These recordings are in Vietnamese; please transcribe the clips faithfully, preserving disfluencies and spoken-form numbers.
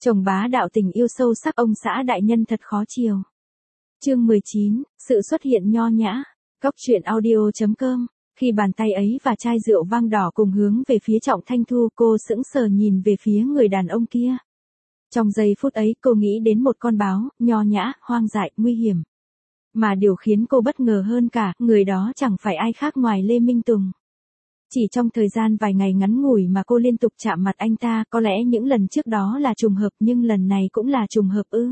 Chồng bá đạo tình yêu sâu sắc ông xã đại nhân thật khó chiều. Chương mười chín, sự xuất hiện nho nhã. Góc truyện audio chấm com. Khi bàn tay ấy và chai rượu vang đỏ cùng hướng về phía Trọng Thanh Thu, cô sững sờ nhìn về phía người đàn ông kia. Trong giây phút ấy cô nghĩ đến một con báo, nho nhã, hoang dại, nguy hiểm. Mà điều khiến cô bất ngờ hơn cả, người đó chẳng phải ai khác ngoài Lê Minh Tùng. Chỉ trong thời gian vài ngày ngắn ngủi mà cô liên tục chạm mặt anh ta, có lẽ những lần trước đó là trùng hợp nhưng lần này cũng là trùng hợp ư.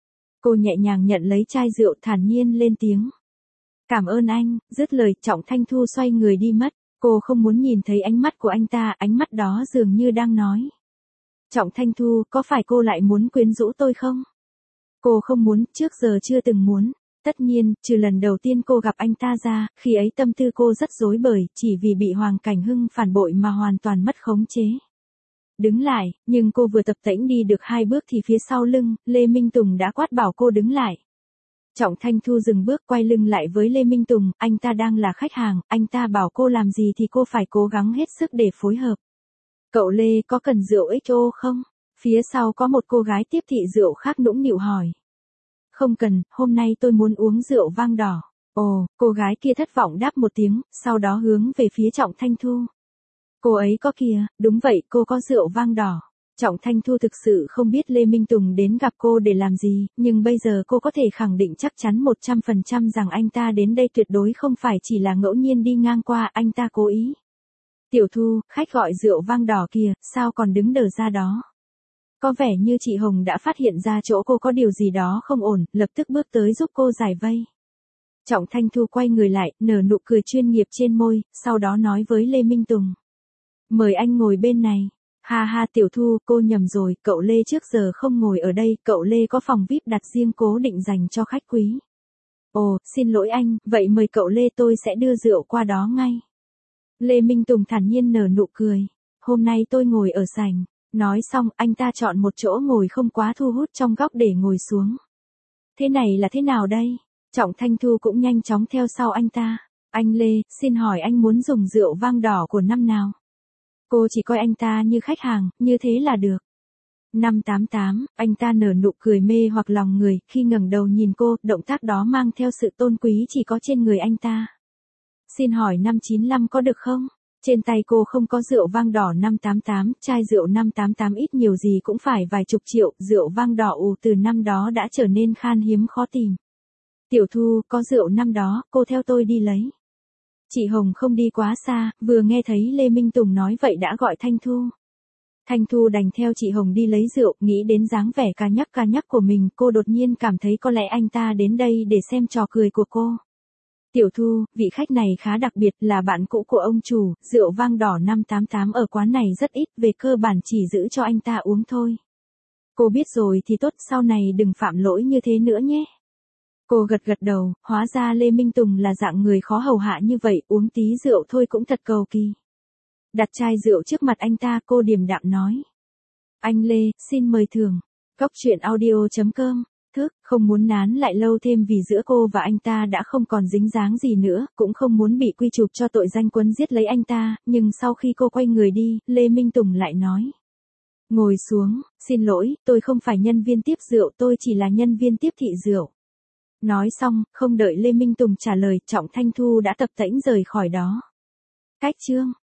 Cô nhẹ nhàng nhận lấy chai rượu thản nhiên lên tiếng. Cảm ơn anh, dứt lời Trọng Thanh Thu xoay người đi mất, cô không muốn nhìn thấy ánh mắt của anh ta, ánh mắt đó dường như đang nói. Trọng Thanh Thu, có phải cô lại muốn quyến rũ tôi không? Cô không muốn, trước giờ chưa từng muốn. Tất nhiên, trừ lần đầu tiên cô gặp anh ta ra, khi ấy tâm tư cô rất rối bời, chỉ vì bị Hoàng Cảnh Hưng phản bội mà hoàn toàn mất khống chế. Đứng lại, nhưng cô vừa tập tễnh đi được hai bước thì phía sau lưng, Lê Minh Tùng đã quát bảo cô đứng lại. Trọng Thanh Thu dừng bước quay lưng lại với Lê Minh Tùng, anh ta đang là khách hàng, anh ta bảo cô làm gì thì cô phải cố gắng hết sức để phối hợp. Cậu Lê có cần rượu ích ô không? Phía sau có một cô gái tiếp thị rượu khác nũng nịu hỏi. Không cần, hôm nay tôi muốn uống rượu vang đỏ. Ồ, cô gái kia thất vọng đáp một tiếng, sau đó hướng về phía Trọng Thanh Thu. Cô ấy có kìa, đúng vậy, cô có rượu vang đỏ. Trọng Thanh Thu thực sự không biết Lê Minh Tùng đến gặp cô để làm gì, nhưng bây giờ cô có thể khẳng định chắc chắn một trăm phần trăm rằng anh ta đến đây tuyệt đối không phải chỉ là ngẫu nhiên đi ngang qua, anh ta cố ý. Tiểu Thu, khách gọi rượu vang đỏ kìa, sao còn đứng đờ ra đó? Có vẻ như chị Hồng đã phát hiện ra chỗ cô có điều gì đó không ổn, lập tức bước tới giúp cô giải vây. Trọng Thanh Thu quay người lại, nở nụ cười chuyên nghiệp trên môi, sau đó nói với Lê Minh Tùng. Mời anh ngồi bên này. Ha ha Tiểu Thu, cô nhầm rồi, cậu Lê trước giờ không ngồi ở đây, cậu Lê có phòng vi ai pi đặt riêng cố định dành cho khách quý. Ồ, xin lỗi anh, vậy mời cậu Lê tôi sẽ đưa rượu qua đó ngay. Lê Minh Tùng thản nhiên nở nụ cười. Hôm nay tôi ngồi ở sảnh. Nói xong, anh ta chọn một chỗ ngồi không quá thu hút trong góc để ngồi xuống. Thế này là thế nào đây? Trọng Thanh Thu cũng nhanh chóng theo sau anh ta. Anh Lê, xin hỏi anh muốn dùng rượu vang đỏ của năm nào? Cô chỉ coi anh ta như khách hàng, như thế là được. năm tám tám, anh ta nở nụ cười mê hoặc lòng người, khi ngẩng đầu nhìn cô, động tác đó mang theo sự tôn quý chỉ có trên người anh ta. Xin hỏi năm chín lăm có được không? Trên tay cô không có rượu vang đỏ năm tám tám, chai rượu năm tám tám ít nhiều gì cũng phải vài chục triệu, rượu vang đỏ ù từ năm đó đã trở nên khan hiếm khó tìm. Tiểu Thu, có rượu năm đó, cô theo tôi đi lấy. Chị Hồng không đi quá xa, vừa nghe thấy Lê Minh Tùng nói vậy đã gọi Thanh Thu. Thanh Thu đành theo chị Hồng đi lấy rượu, nghĩ đến dáng vẻ ca nhắc ca nhắc của mình, cô đột nhiên cảm thấy có lẽ anh ta đến đây để xem trò cười của cô. Tiểu Thu, vị khách này khá đặc biệt, là bạn cũ của ông chủ, rượu vang đỏ năm tám tám ở quán này rất ít, về cơ bản chỉ giữ cho anh ta uống thôi. Cô biết rồi thì tốt, sau này đừng phạm lỗi như thế nữa nhé. Cô gật gật đầu, hóa ra Lê Minh Tùng là dạng người khó hầu hạ như vậy, uống tí rượu thôi cũng thật cầu kỳ. Đặt chai rượu trước mặt anh ta, cô điềm đạm nói. Anh Lê, xin mời thưởng. Góc truyện audio chấm com. Thức, không muốn nán lại lâu thêm vì giữa cô và anh ta đã không còn dính dáng gì nữa, cũng không muốn bị quy chụp cho tội danh quấn giết lấy anh ta, nhưng sau khi cô quay người đi, Lê Minh Tùng lại nói. Ngồi xuống, xin lỗi, tôi không phải nhân viên tiếp rượu, tôi chỉ là nhân viên tiếp thị rượu. Nói xong, không đợi Lê Minh Tùng trả lời, Trọng Thanh Thu đã tập tễnh rời khỏi đó. Cách chương.